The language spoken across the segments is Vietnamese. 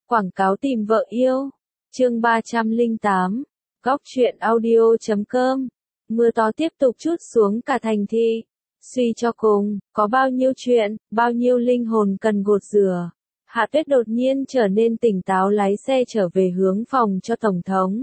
Quảng cáo tìm vợ yêu. Chương 308. Góc truyện audio.com. Mưa to tiếp tục trút xuống cả thành thị. Suy cho cùng, có bao nhiêu chuyện, bao nhiêu linh hồn cần gột rửa. Hạ Tuyết đột nhiên trở nên tỉnh táo lái xe trở về hướng phòng cho Tổng thống.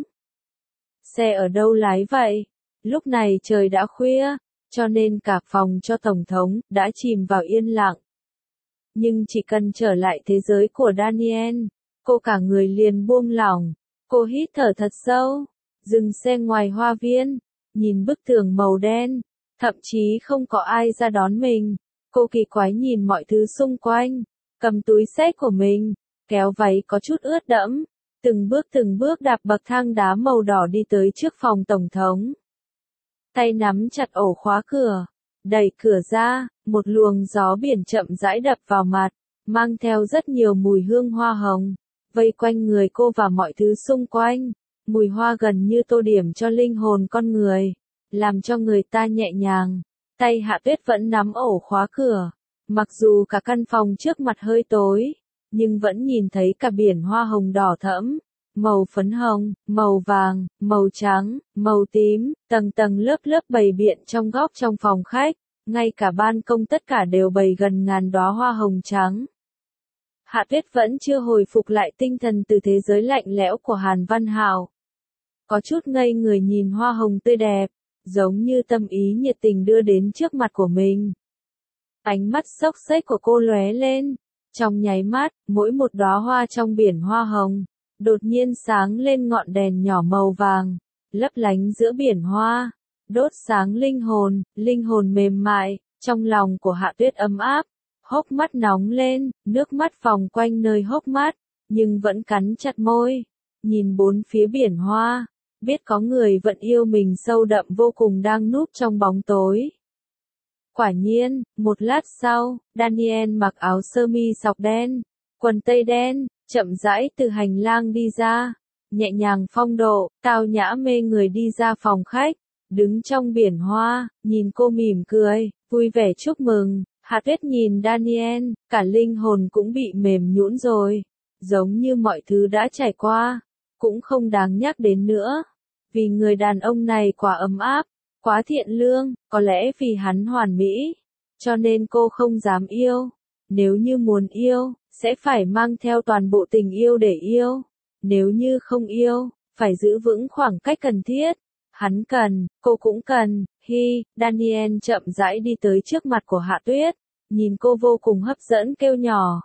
Xe ở đâu lái vậy? Lúc này trời đã khuya, cho nên cả phòng cho Tổng thống đã chìm vào yên lặng. Nhưng chỉ cần trở lại thế giới của Daniel, cô cả người liền buông lỏng. Cô hít thở thật sâu, dừng xe ngoài hoa viên, nhìn bức tường màu đen, thậm chí không có ai ra đón mình. Cô kỳ quái nhìn mọi thứ xung quanh, cầm túi xách của mình, kéo váy có chút ướt đẫm, từng bước đạp bậc thang đá màu đỏ đi tới trước phòng Tổng thống. Tay nắm chặt ổ khóa cửa, đẩy cửa ra, một luồng gió biển chậm rãi đập vào mặt, mang theo rất nhiều mùi hương hoa hồng, vây quanh người cô và mọi thứ xung quanh. Mùi hoa gần như tô điểm cho linh hồn con người, làm cho người ta nhẹ nhàng. Tay Hạ Tuyết vẫn nắm ổ khóa cửa, mặc dù cả căn phòng trước mặt hơi tối, nhưng vẫn nhìn thấy cả biển hoa hồng đỏ thẫm, màu phấn hồng, màu vàng, màu trắng, màu tím, tầng tầng lớp lớp bày biện trong góc trong phòng khách, ngay cả ban công tất cả đều bày gần ngàn đóa hoa hồng trắng. Hạ Tuyết vẫn chưa hồi phục lại tinh thần từ thế giới lạnh lẽo của Hàn Văn Hạo. Có chút ngây người nhìn hoa hồng tươi đẹp, giống như tâm ý nhiệt tình đưa đến trước mặt của mình. Ánh mắt xốc xếch của cô lóe lên, trong nháy mắt, mỗi một đóa hoa trong biển hoa hồng, đột nhiên sáng lên ngọn đèn nhỏ màu vàng, lấp lánh giữa biển hoa, đốt sáng linh hồn mềm mại, trong lòng của Hạ Tuyết ấm áp, hốc mắt nóng lên, nước mắt vòng quanh nơi hốc mắt, nhưng vẫn cắn chặt môi, nhìn bốn phía biển hoa, biết có người vẫn yêu mình sâu đậm vô cùng đang núp trong bóng tối. Quả nhiên, một lát sau, Daniel mặc áo sơ mi sọc đen, quần tây đen, chậm rãi từ hành lang đi ra, nhẹ nhàng phong độ, tao nhã mê người đi ra phòng khách, đứng trong biển hoa, nhìn cô mỉm cười, vui vẻ chúc mừng. Hạ Tuyết nhìn Daniel, cả linh hồn cũng bị mềm nhũn rồi, giống như mọi thứ đã trải qua, cũng không đáng nhắc đến nữa. Vì người đàn ông này quá ấm áp, quá thiện lương, có lẽ vì hắn hoàn mỹ, cho nên cô không dám yêu. Nếu như muốn yêu, sẽ phải mang theo toàn bộ tình yêu để yêu. Nếu như không yêu, phải giữ vững khoảng cách cần thiết. Hắn cần, cô cũng cần. Daniel chậm rãi đi tới trước mặt của Hạ Tuyết, nhìn cô vô cùng hấp dẫn kêu nhỏ.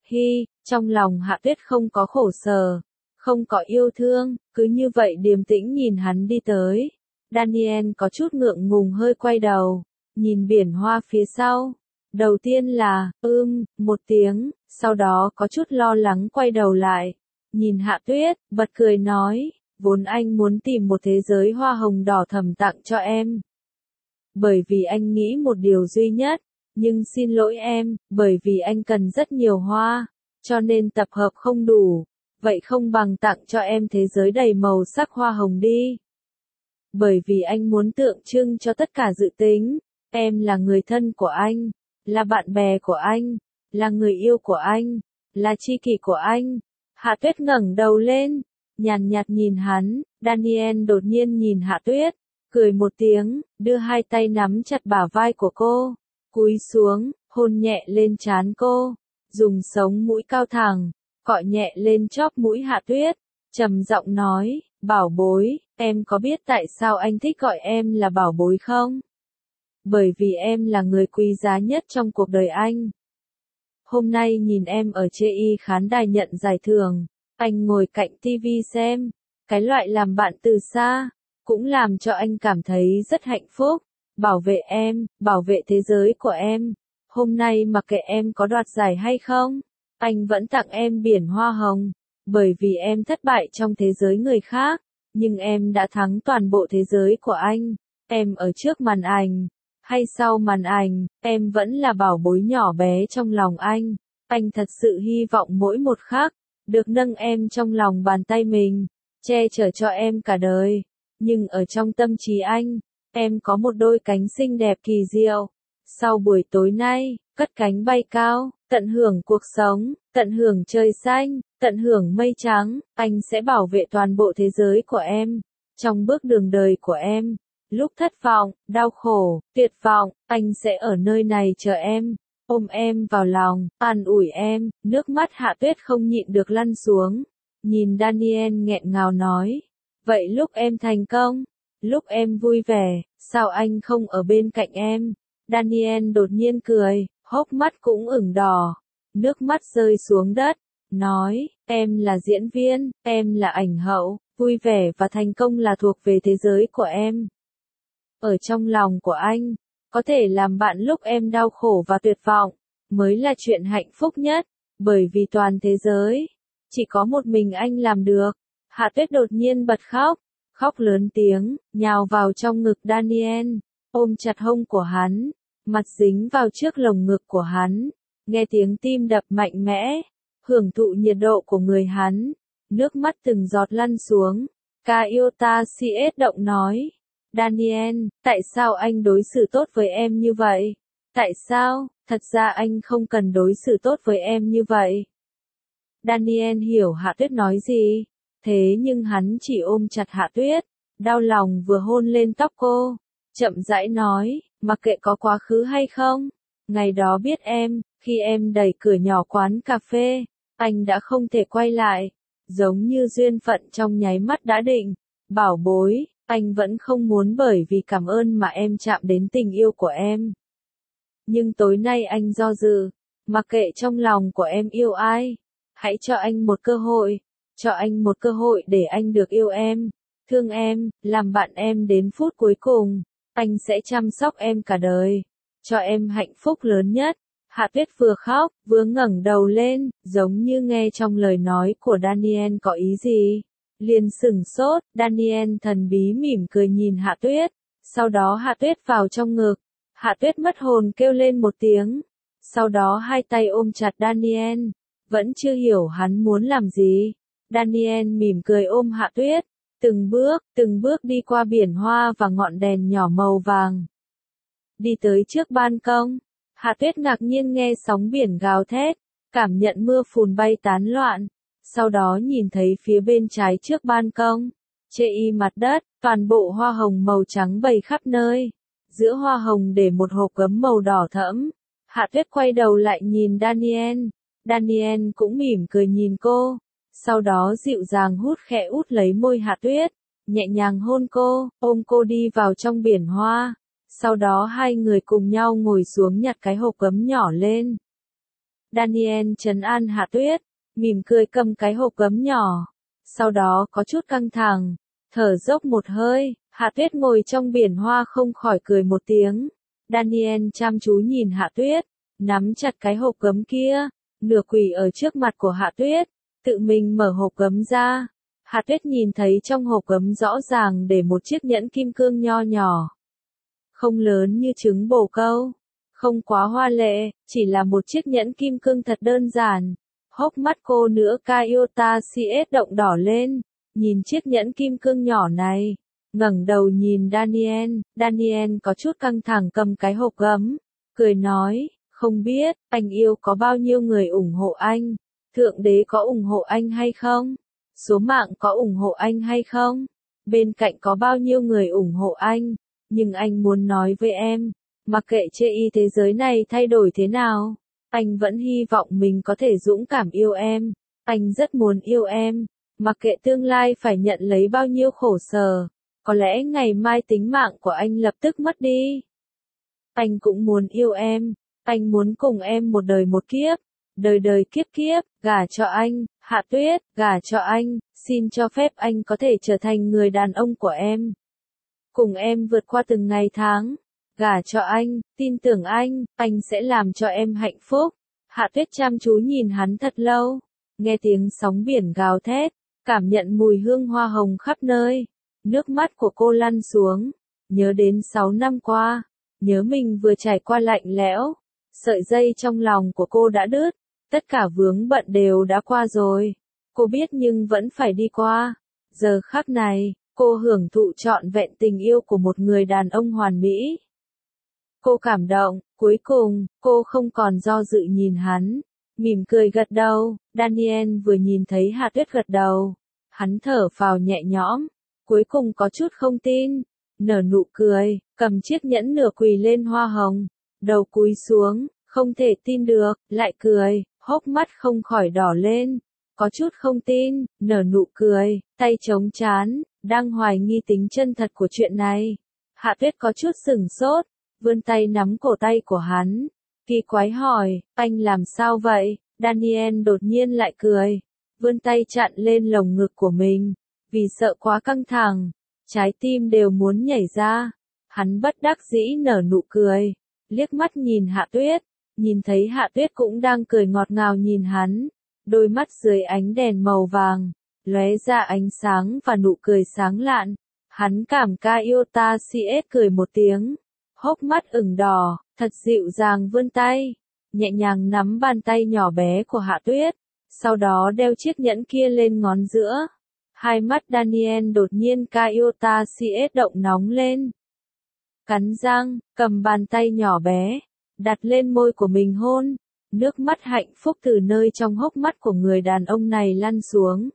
Trong lòng Hạ Tuyết không có khổ sở, không có yêu thương, cứ như vậy điềm tĩnh nhìn hắn đi tới. Daniel có chút ngượng ngùng hơi quay đầu, nhìn biển hoa phía sau. Đầu tiên là, một tiếng, sau đó có chút lo lắng quay đầu lại. Nhìn Hạ Tuyết, bật cười nói, vốn anh muốn tìm một thế giới hoa hồng đỏ thẫm tặng cho em. Bởi vì anh nghĩ một điều duy nhất, nhưng xin lỗi em, bởi vì anh cần rất nhiều hoa, cho nên tập hợp không đủ. Vậy không bằng tặng cho em thế giới đầy màu sắc hoa hồng đi. Bởi vì anh muốn tượng trưng cho tất cả dự tính, em là người thân của anh, là bạn bè của anh, là người yêu của anh, là tri kỷ của anh. Hạ Tuyết ngẩng đầu lên, nhàn nhạt nhìn hắn. Daniel đột nhiên nhìn Hạ Tuyết, cười một tiếng, đưa hai tay nắm chặt bả vai của cô, cúi xuống, hôn nhẹ lên trán cô, dùng sống mũi cao thẳng, cọ nhẹ lên chóp mũi Hạ Tuyết, trầm giọng nói, bảo bối, em có biết tại sao anh thích gọi em là bảo bối không? Bởi vì em là người quý giá nhất trong cuộc đời anh. Hôm nay nhìn em ở chê y khán đài nhận giải thưởng, anh ngồi cạnh TV xem, cái loại làm bạn từ xa, cũng làm cho anh cảm thấy rất hạnh phúc. Bảo vệ em, bảo vệ thế giới của em. Hôm nay mặc kệ em có đoạt giải hay không, anh vẫn tặng em biển hoa hồng, bởi vì em thất bại trong thế giới người khác, nhưng em đã thắng toàn bộ thế giới của anh. Em ở trước màn ảnh, hay sau màn ảnh, em vẫn là bảo bối nhỏ bé trong lòng anh. Anh thật sự hy vọng mỗi một khắc, được nâng em trong lòng bàn tay mình, che chở cho em cả đời. Nhưng ở trong tâm trí anh, em có một đôi cánh xinh đẹp kỳ diệu. Sau buổi tối nay, cất cánh bay cao, tận hưởng cuộc sống, tận hưởng trời xanh, tận hưởng mây trắng, anh sẽ bảo vệ toàn bộ thế giới của em. Trong bước đường đời của em, lúc thất vọng, đau khổ, tuyệt vọng, anh sẽ ở nơi này chờ em, ôm em vào lòng, an ủi em. Nước mắt Hạ Tuyết không nhịn được lăn xuống, nhìn Daniel nghẹn ngào nói, vậy lúc em thành công, lúc em vui vẻ, sao anh không ở bên cạnh em? Daniel đột nhiên cười, hốc mắt cũng ửng đỏ, nước mắt rơi xuống đất, nói, em là diễn viên, em là ảnh hậu, vui vẻ và thành công là thuộc về thế giới của em. Ở trong lòng của anh, có thể làm bạn lúc em đau khổ và tuyệt vọng, mới là chuyện hạnh phúc nhất, bởi vì toàn thế giới, chỉ có một mình anh làm được. Hạ Tuyết đột nhiên bật khóc, khóc lớn tiếng, nhào vào trong ngực Daniel, ôm chặt hông của hắn, mặt dính vào trước lồng ngực của hắn, nghe tiếng tim đập mạnh mẽ, hưởng thụ nhiệt độ của người hắn, nước mắt từng giọt lăn xuống. Kayota CS động nói, Daniel, tại sao anh đối xử tốt với em như vậy? Tại sao? Thật ra anh không cần đối xử tốt với em như vậy. Daniel hiểu Hạ Tuyết nói gì, thế nhưng hắn chỉ ôm chặt Hạ Tuyết, đau lòng vừa hôn lên tóc cô, chậm rãi nói, mặc kệ có quá khứ hay không, ngày đó biết em, khi em đẩy cửa nhỏ quán cà phê, anh đã không thể quay lại, giống như duyên phận trong nháy mắt đã định, bảo bối, anh vẫn không muốn bởi vì cảm ơn mà em chạm đến tình yêu của em. Nhưng tối nay anh do dự, mặc kệ trong lòng của em yêu ai, hãy cho anh một cơ hội, cho anh một cơ hội để anh được yêu em, thương em, làm bạn em đến phút cuối cùng, anh sẽ chăm sóc em cả đời, cho em hạnh phúc lớn nhất. Hạ Tuyết vừa khóc, vừa ngẩng đầu lên, giống như nghe trong lời nói của Daniel có ý gì. Liền sửng sốt, Daniel thần bí mỉm cười nhìn Hạ Tuyết, sau đó Hạ Tuyết vào trong ngực. Hạ Tuyết mất hồn kêu lên một tiếng, sau đó hai tay ôm chặt Daniel, vẫn chưa hiểu hắn muốn làm gì. Daniel mỉm cười ôm Hạ Tuyết, từng bước đi qua biển hoa và ngọn đèn nhỏ màu vàng. Đi tới trước ban công, Hạ Tuyết ngạc nhiên nghe sóng biển gào thét, cảm nhận mưa phùn bay tán loạn, sau đó nhìn thấy phía bên trái trước ban công, chê y mặt đất, toàn bộ hoa hồng màu trắng bày khắp nơi. Giữa hoa hồng để một hộp gấm màu đỏ thẫm. Hạ Tuyết quay đầu lại nhìn Daniel. Daniel cũng mỉm cười nhìn cô. Sau đó dịu dàng hút khẽ út lấy môi Hạ Tuyết. Nhẹ nhàng hôn cô, ôm cô đi vào trong biển hoa. Sau đó hai người cùng nhau ngồi xuống nhặt cái hộp gấm nhỏ lên. Daniel trấn an Hạ Tuyết, mỉm cười cầm cái hộp gấm nhỏ. Sau đó có chút căng thẳng, thở dốc một hơi. Hạ Tuyết ngồi trong biển hoa không khỏi cười một tiếng. Daniel chăm chú nhìn Hạ Tuyết, nắm chặt cái hộp gấm kia, nửa quỳ ở trước mặt của Hạ Tuyết, tự mình mở hộp gấm ra. Hạ Tuyết nhìn thấy trong hộp gấm rõ ràng để một chiếc nhẫn kim cương nho nhỏ. Không lớn như trứng bồ câu, không quá hoa lệ, chỉ là một chiếc nhẫn kim cương thật đơn giản. Hốc mắt cô nữa Kayota CS động đỏ lên, nhìn chiếc nhẫn kim cương nhỏ này. Ngẩng đầu nhìn Daniel có chút căng thẳng cầm cái hộp gấm, cười nói, không biết, anh yêu có bao nhiêu người ủng hộ anh, Thượng Đế có ủng hộ anh hay không, số mạng có ủng hộ anh hay không, bên cạnh có bao nhiêu người ủng hộ anh, nhưng anh muốn nói với em, mặc kệ chê y thế giới này thay đổi thế nào, anh vẫn hy vọng mình có thể dũng cảm yêu em, anh rất muốn yêu em, mặc kệ tương lai phải nhận lấy bao nhiêu khổ sở. Có lẽ ngày mai tính mạng của anh lập tức mất đi. Anh cũng muốn yêu em, anh muốn cùng em một đời một kiếp, đời đời kiếp kiếp, gả cho anh, Hạ Tuyết, gả cho anh, xin cho phép anh có thể trở thành người đàn ông của em. Cùng em vượt qua từng ngày tháng, gả cho anh, tin tưởng anh sẽ làm cho em hạnh phúc. Hạ Tuyết chăm chú nhìn hắn thật lâu, nghe tiếng sóng biển gào thét, cảm nhận mùi hương hoa hồng khắp nơi. Nước mắt của cô lăn xuống, nhớ đến 6 năm qua, nhớ mình vừa trải qua lạnh lẽo, sợi dây trong lòng của cô đã đứt, tất cả vướng bận đều đã qua rồi, cô biết nhưng vẫn phải đi qua. Giờ khắc này, cô hưởng thụ trọn vẹn tình yêu của một người đàn ông hoàn mỹ. Cô cảm động, Cuối cùng, cô không còn do dự nhìn hắn, mỉm cười gật đầu. Daniel vừa nhìn thấy Hạ Tuyết gật đầu, hắn thở phào nhẹ nhõm, cuối cùng có chút không tin, nở nụ cười, cầm chiếc nhẫn nửa quỳ lên hoa hồng, đầu cúi xuống, không thể tin được, lại cười, hốc mắt không khỏi đỏ lên, có chút không tin, nở nụ cười, tay chống trán, đang hoài nghi tính chân thật của chuyện này. Hạ Tuyết có chút sửng sốt, vươn tay nắm cổ tay của hắn, kỳ quái hỏi, anh làm sao vậy? Daniel đột nhiên lại cười, vươn tay chặn lên lồng ngực của mình, vì sợ quá căng thẳng, trái tim đều muốn nhảy ra. Hắn bất đắc dĩ nở nụ cười, liếc mắt nhìn Hạ Tuyết, nhìn thấy Hạ Tuyết cũng đang cười ngọt ngào nhìn hắn, đôi mắt dưới ánh đèn màu vàng, lóe ra ánh sáng và nụ cười sáng lạn. Hắn cảm ca yêu ta CS cười một tiếng, hốc mắt ửng đỏ, thật dịu dàng vươn tay, nhẹ nhàng nắm bàn tay nhỏ bé của Hạ Tuyết, sau đó đeo chiếc nhẫn kia lên ngón giữa. Hai mắt Daniel đột nhiên ca yêu ta CS động nóng lên. Cắn răng, cầm bàn tay nhỏ bé, đặt lên môi của mình hôn, nước mắt hạnh phúc từ nơi trong hốc mắt của người đàn ông này lăn xuống.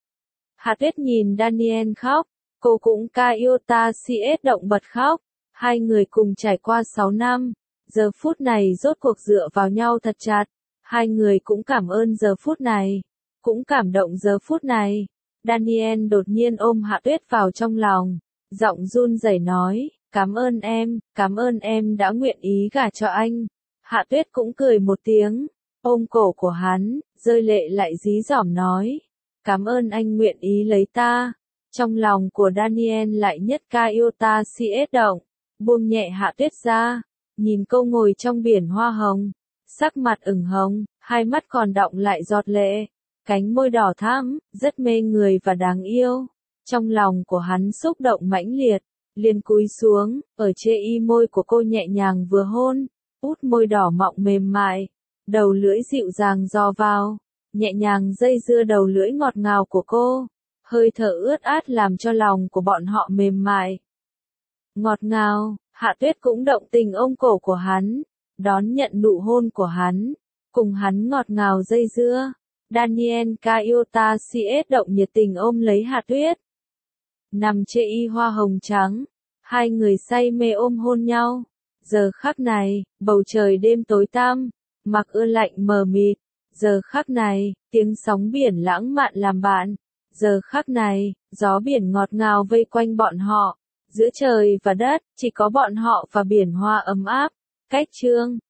Hạ Tuyết nhìn Daniel khóc, cô cũng ca yêu ta CS động bật khóc. Hai người cùng trải qua 6 năm, giờ phút này rốt cuộc dựa vào nhau thật chặt. Hai người cũng cảm ơn giờ phút này, cũng cảm động giờ phút này. Daniel đột nhiên ôm Hạ Tuyết vào trong lòng, giọng run rẩy nói, cảm ơn em đã nguyện ý gả cho anh. Hạ Tuyết cũng cười một tiếng, ôm cổ của hắn, rơi lệ lại dí dỏm nói, cảm ơn anh nguyện ý lấy ta. Trong lòng của Daniel lại nhất ca yêu ta CS động, buông nhẹ Hạ Tuyết ra, nhìn cô ngồi trong biển hoa hồng, sắc mặt ửng hồng, hai mắt còn đọng lại giọt lệ, cánh môi đỏ thắm, rất mê người và đáng yêu. Trong lòng của hắn xúc động mãnh liệt, liền cúi xuống, ở chê y môi của cô nhẹ nhàng vừa hôn, út môi đỏ mọng mềm mại, đầu lưỡi dịu dàng dò vào, nhẹ nhàng dây dưa đầu lưỡi ngọt ngào của cô, hơi thở ướt át làm cho lòng của bọn họ mềm mại. Ngọt ngào, Hạ Tuyết cũng động tình ôm cổ của hắn, đón nhận nụ hôn của hắn, cùng hắn ngọt ngào dây dưa. Daniel Kayota CS động nhiệt tình ôm lấy Hạ Tuyết. Nằm trên y hoa hồng trắng, hai người say mê ôm hôn nhau. Giờ khắc này, bầu trời đêm tối tăm, mặc ưa lạnh mờ mịt. Giờ khắc này, tiếng sóng biển lãng mạn làm bạn. Giờ khắc này, gió biển ngọt ngào vây quanh bọn họ. Giữa trời và đất, chỉ có bọn họ và biển hoa ấm áp. Cách chương